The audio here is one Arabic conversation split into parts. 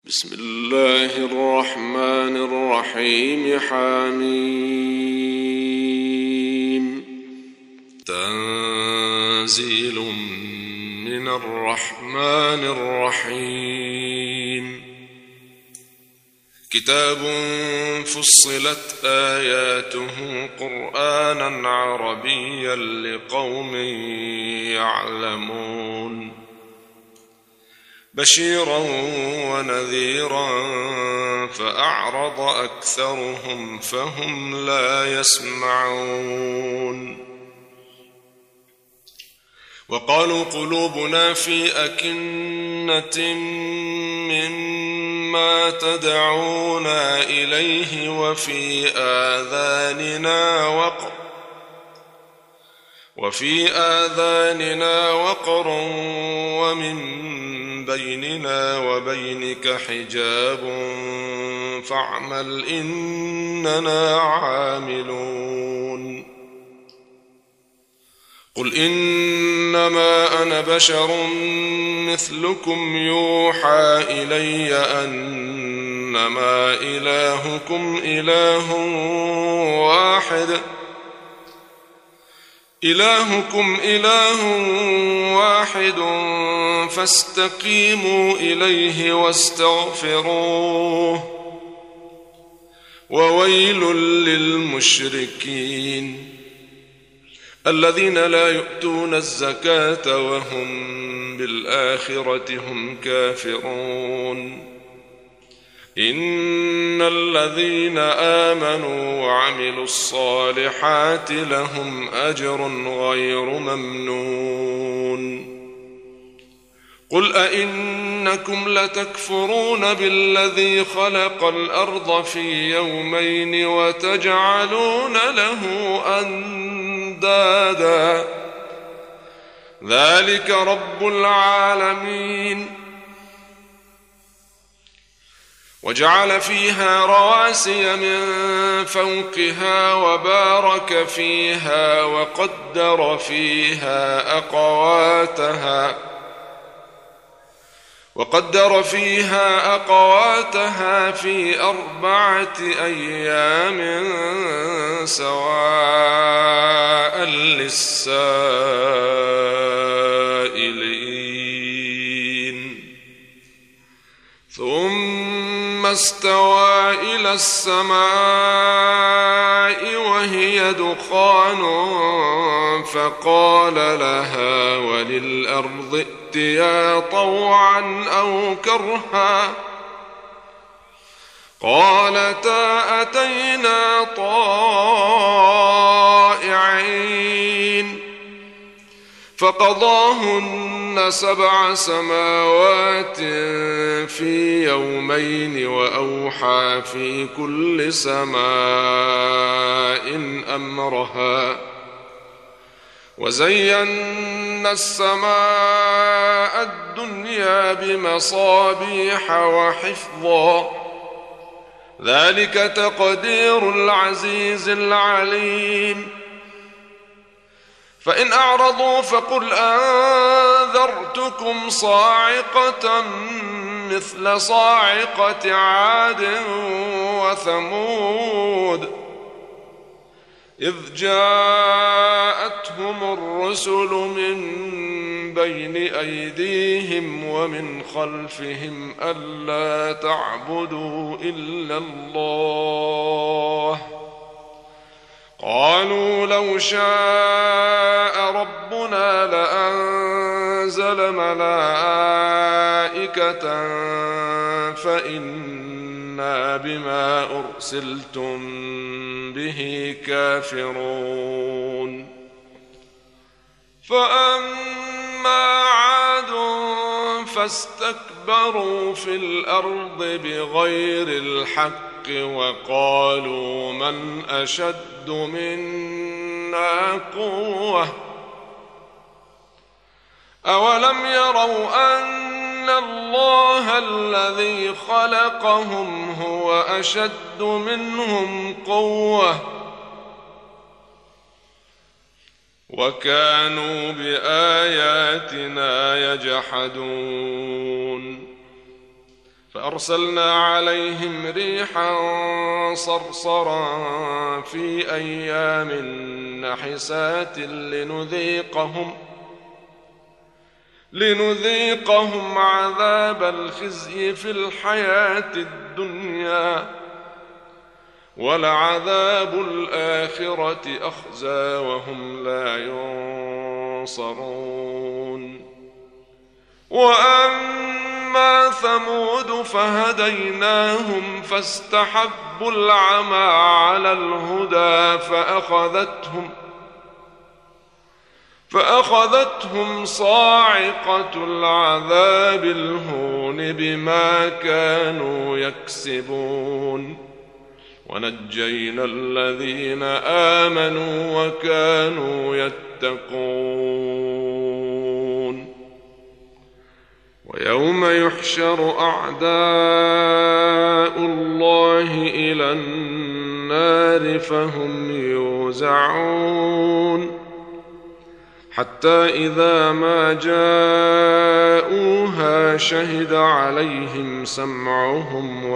بسم الله الرحمن الرحيم. حميم. تنزيل من الرحمن الرحيم. كتاب فصلت آياته قرآنا عربيا لقوم يعلمون بشيرا ونذيرا فأعرض أكثرهم فهم لا يسمعون. وقالوا قلوبنا في أكنة مما تدعونا إليه وفي آذاننا وقر ومن بيننا وبينك حجاب فاعمل إننا عاملون. قل إنما أنا بشر مثلكم يوحى إلي أنما إلهكم إله واحد فاستقيموا إليه واستغفروه وويل للمشركين الذين لا يؤتون الزكاة وهم بالآخرة هم كافرون. إن الذين آمنوا وعملوا الصالحات لهم أجر غير ممنون. قل أئنكم لتكفرون بالذي خلق الأرض في يومين وتجعلون له أندادا ذلك رب العالمين. وجعل فيها رواسي من فوقها وبارك فيها وقدر فيها أقواتها في 4 أيام سواء للسائلين. ثم استوى إلى السماء وهي دخان فقال لها وللأرض ائتيا طوعا أو كرها قالتا أتينا طائعين. فقضاهن 7 سماوات في يومين وأوحى في كل سماء أمرها وزينا السماء الدنيا بمصابيح وحفظا ذلك تقدير العزيز العليم. فإن أعرضوا فقل أنذرتكم صاعقة مثل صاعقة عاد وثمود إذ جاءتهم الرسل من بين أيديهم ومن خلفهم ألا تعبدوا إلا الله قالوا لو شاء ربنا لأنزل ملائكة فإنا بما أرسلتم به كافرون. فأما عاد فاستكبروا في الأرض بغير الحق وقالوا من أشد منا قوة أولم يروا أن الله الذي خلقهم هو أشد منهم قوة وكانوا بآياتنا يجحدون فأرسلنا عليهم ريحا صرصرا في أيام نحسات لنذيقهم عذاب الخزي في الحياة الدنيا، ولعذاب الآخرة أخزى وهم لا ينصرون. وأما ثمود فهديناهم فاستحبوا العمى على الهدى فأخذتهم صاعقة العذاب الهون بما كانوا يكسبون، ونجينا الذين آمنوا وكانوا يتقون. ويوم يحشر أعداء الله إلى النار فهم يوزعون، حتى إذا ما جاءوها شهد عليهم سمعهم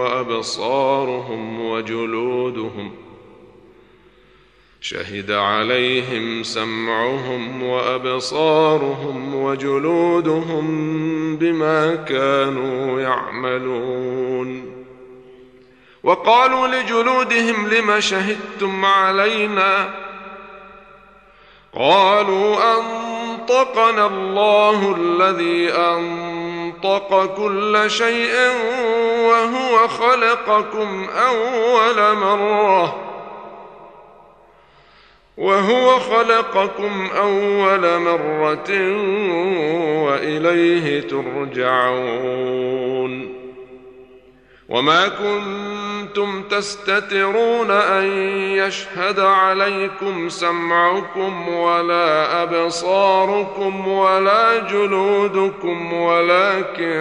وأبصارهم وجلودهم بما كانوا يعملون. وقالوا لجلودهم لم شهدتم علينا؟ قالوا أنطقنا الله الذي أنطق كل شيء وهو خلقكم أول مرة وإليه ترجعون. وما كنتم تستترون أن يشهد عليكم سمعكم ولا أبصاركم ولا جلودكم ولكن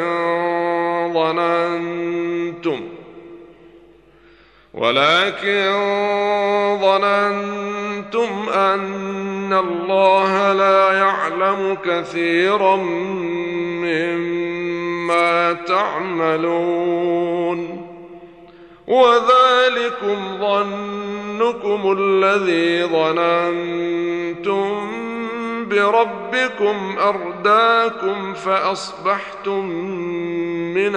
ظننتم أن الله لا يعلم كثيرا مما تعملون. وذلكم ظنكم الذي ظننتم بربكم أرداكم فأصبحتم من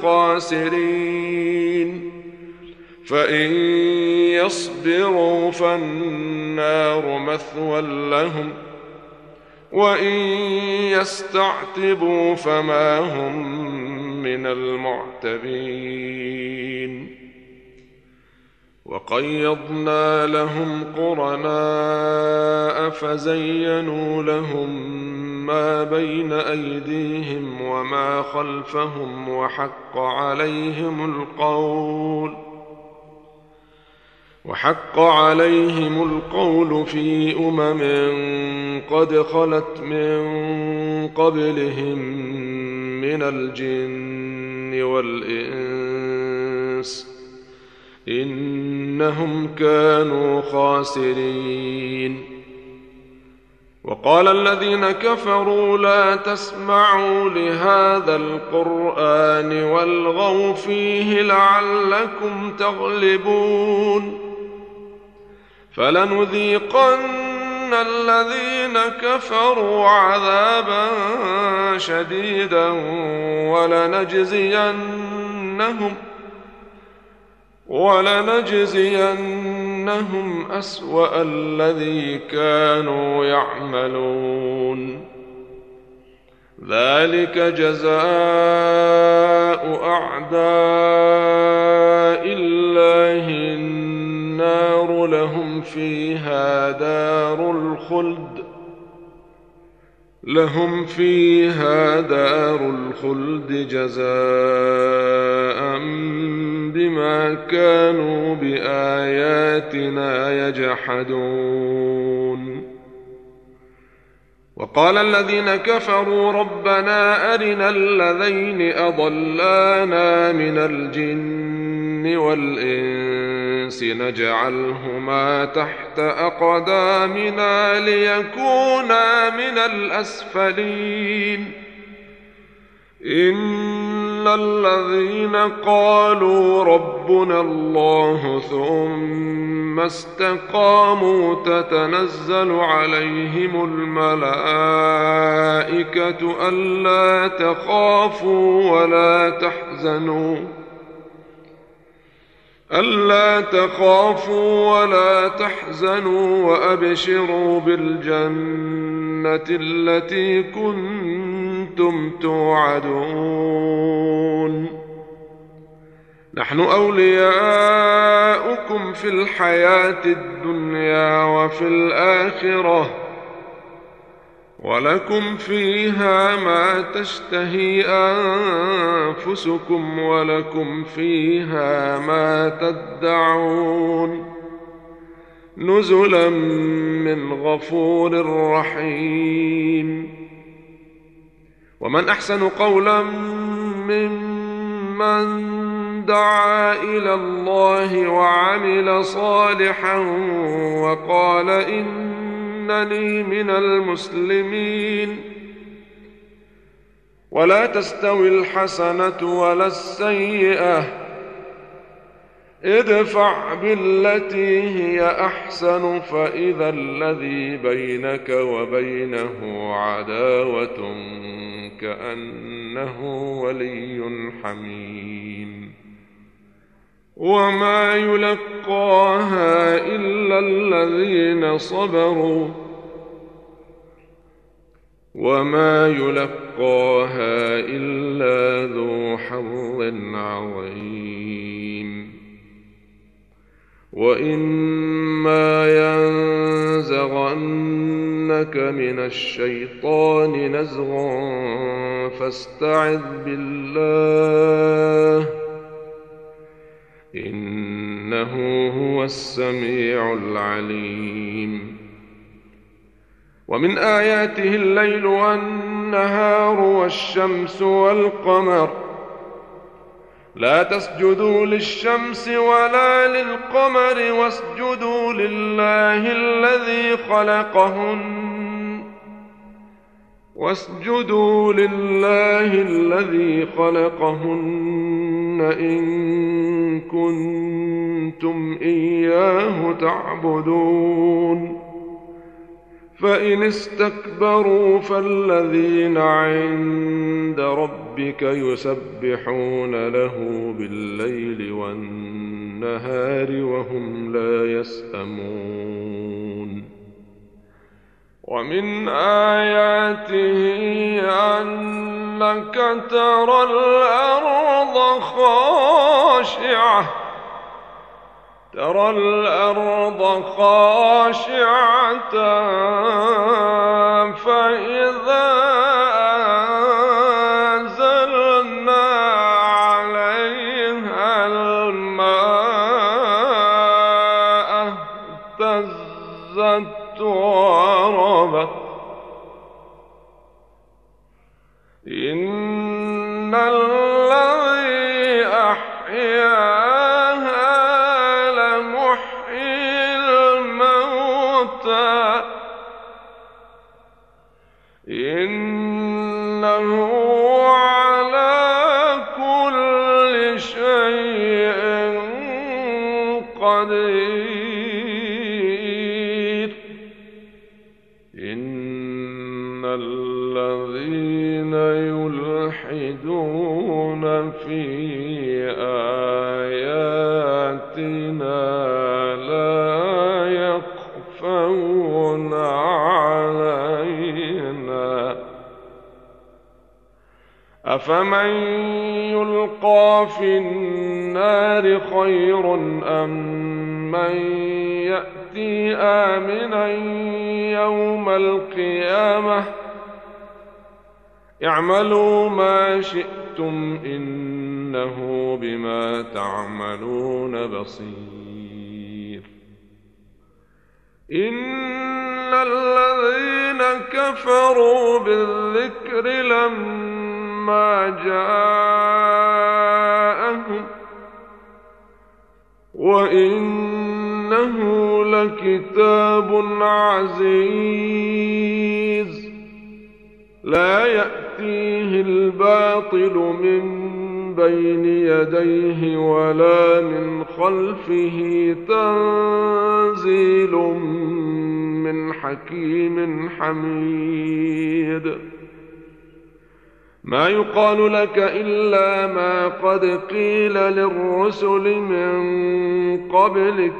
الخاسرين. فإن يصبروا فالنار مثوى لهم وإن يستعتبوا فما هم من المعتبين. وقيضنا لهم قرناء فزينوا لهم ما بين أيديهم وما خلفهم وحق عليهم القول في قد خلت من قبلهم من الجن والإنس إنهم كانوا خاسرين. وقال الذين كفروا لا تسمعوا لهذا القرآن والغوا فيه لعلكم تغلبون. فلنذيقن الذين كفروا عذابا شديدا ولنجزينهم أسوأ الذي كانوا يعملون. ذلك جزاء أعداء الله النار لهم فيها دار الخلد جزاء بما كانوا بآياتنا يجحدون. وقال الذين كفروا ربنا أرنا الذين أضلانا من الجن والإنس نجعلهما تحت أقدامنا ليكونا من الأسفلين. الذين قالوا ربنا الله ثم استقاموا تتنزل عليهم الملائكة ألا تخافوا ولا تحزنوا وأبشروا بالجنة التي كنتم توعدون نحن أولياؤكم في الحياة الدنيا وفي الآخرة ولكم فيها ما تشتهي أنفسكم ولكم فيها ما تدعون نزلا من غفور رحيم ومن أحسن قولا ممن دعا إلى الله وعمل صالحا وقال إنني من المسلمين ولا تستوي الحسنة ولا السيئة ادفع بالتي هي أحسن فإذا الذي بينك وبينه عداوة كأنه ولي حميم وما يلقاها إلا الذين صبروا وما يلقاها إلا ذو حظ عظيم وإما ينزغنك من الشيطان نزغ فاستعذ بالله إنه هو السميع العليم ومن آياته الليل والنهار والشمس والقمر لا تسجدوا للشمس ولا للقمر واسجدوا لله الذي خلقهن إن كنتم إياه تعبدون فإن استكبروا فالذين عند ربك يسبحون له بالليل والنهار وهم لا يسأمون ومن آياته أنك ترى الأرض خاشعة فإذا أنزلنا عليها الماء اهتزت وربت إن الذي أحياها لمحيي الموتى إنه على كل شيء قدير إن الذين يلحدون في آياتنا لا يخفون علينا أفمن يلقى في النار خير أم من يأتي آمنا يوم القيامة اعملوا ما شئتم إنه بما تعملون بصير إن الذين كفروا بالذكر لما جاءهم وإنه لكتاب عزيز لا يأتيه الباطل من بين يديه ولا من خلفه تنزيل من حكيم حميد ما يقال لك إلا ما قد قيل للرسل من قبلك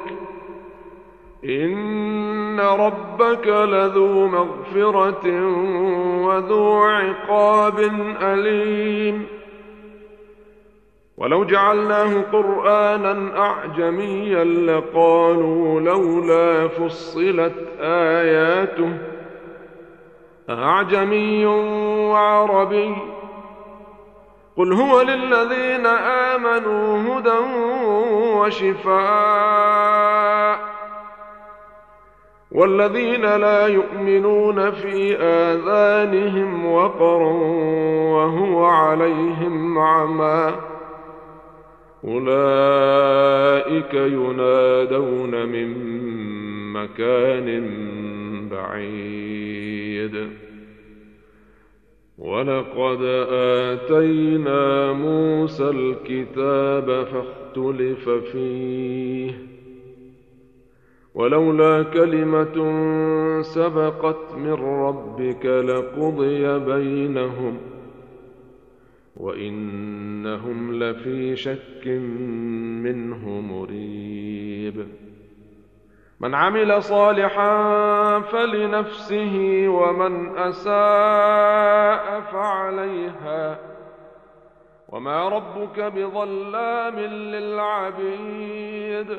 إن ربك لذو مغفرة وذو عقاب أليم ولو جعلناه قرآنا أعجميا لقالوا لولا فصلت آياته أعجمي وعربي قل هو للذين آمنوا هدى وشفاء والذين لا يؤمنون في آذانهم وقر وهو عليهم عمى أولئك ينادون من مكان بعيد ولقد آتينا موسى الكتاب فاختلف فيه ولولا كلمة سبقت من ربك لقضي بينهم وإنهم لفي شك منه مريب من عمل صالحا فلنفسه ومن أساء فعليها وما ربك بظلام للعبيد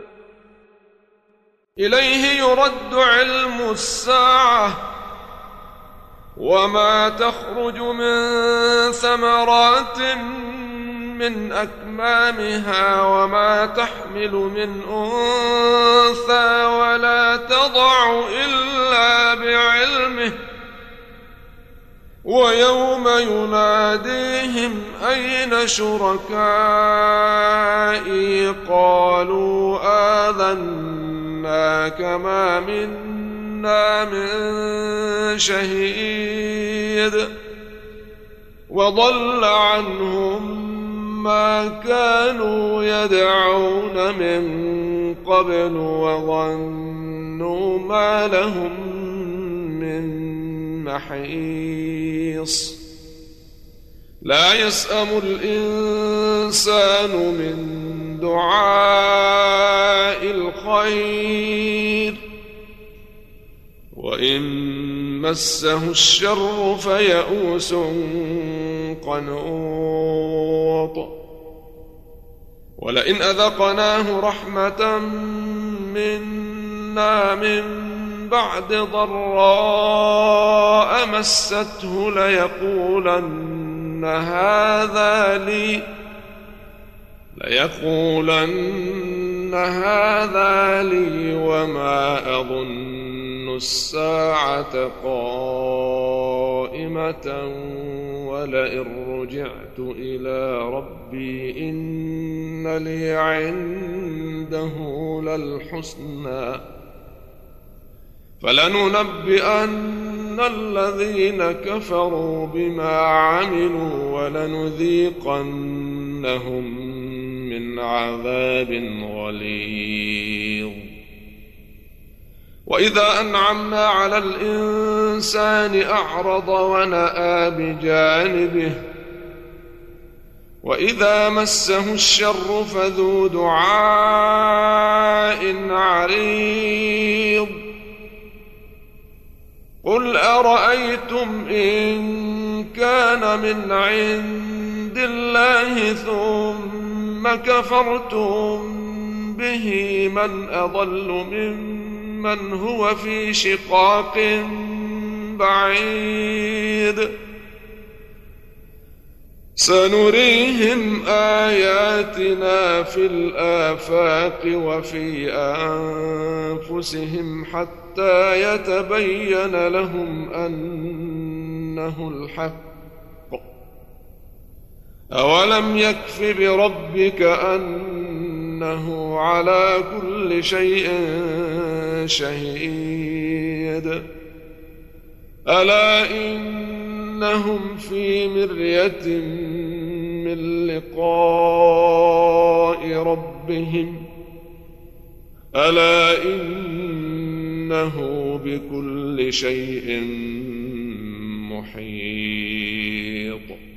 إليه يرد علم الساعة وما تخرج من ثمرات من أكمامها وما تحمل من أنثى ولا تضع إلا بعلمه ويوم يناديهم أين شركائي قالوا آذناك ما منا من شهيد وضل عنهم ما كانوا يدعون من قبل وظنوا ما لهم من محيص لا يسأم الإنسان من دعاء الخير وإن مسه الشر فيئوس قنوط ولئن أذقناه رحمة منا من بعد ضراء مسته ليقولن هذا لي وما أظن الساعة قائمة ولئن رجعت إلى ربي إن لي عنده للحسنى فلننبئن الذين كفروا بما عملوا ولنذيقنهم من عذاب غليظ وإذا أنعمنا على الإنسان أعرض ونأى بجانبه وإذا مسه الشر فذو دعاء عريض قل أرأيتم إن كان من عند الله ثم كفرتم به من أضل ممن هو في شقاق بعيد سنريهم آياتنا في الآفاق وفي أنفسهم حتى يتبين لهم أنه الحق أولم يكف بربك أنه على كل شيء شهيد ألا إنهم في مرية من من لقاء ربهم ألا إنه بكل شيء محيط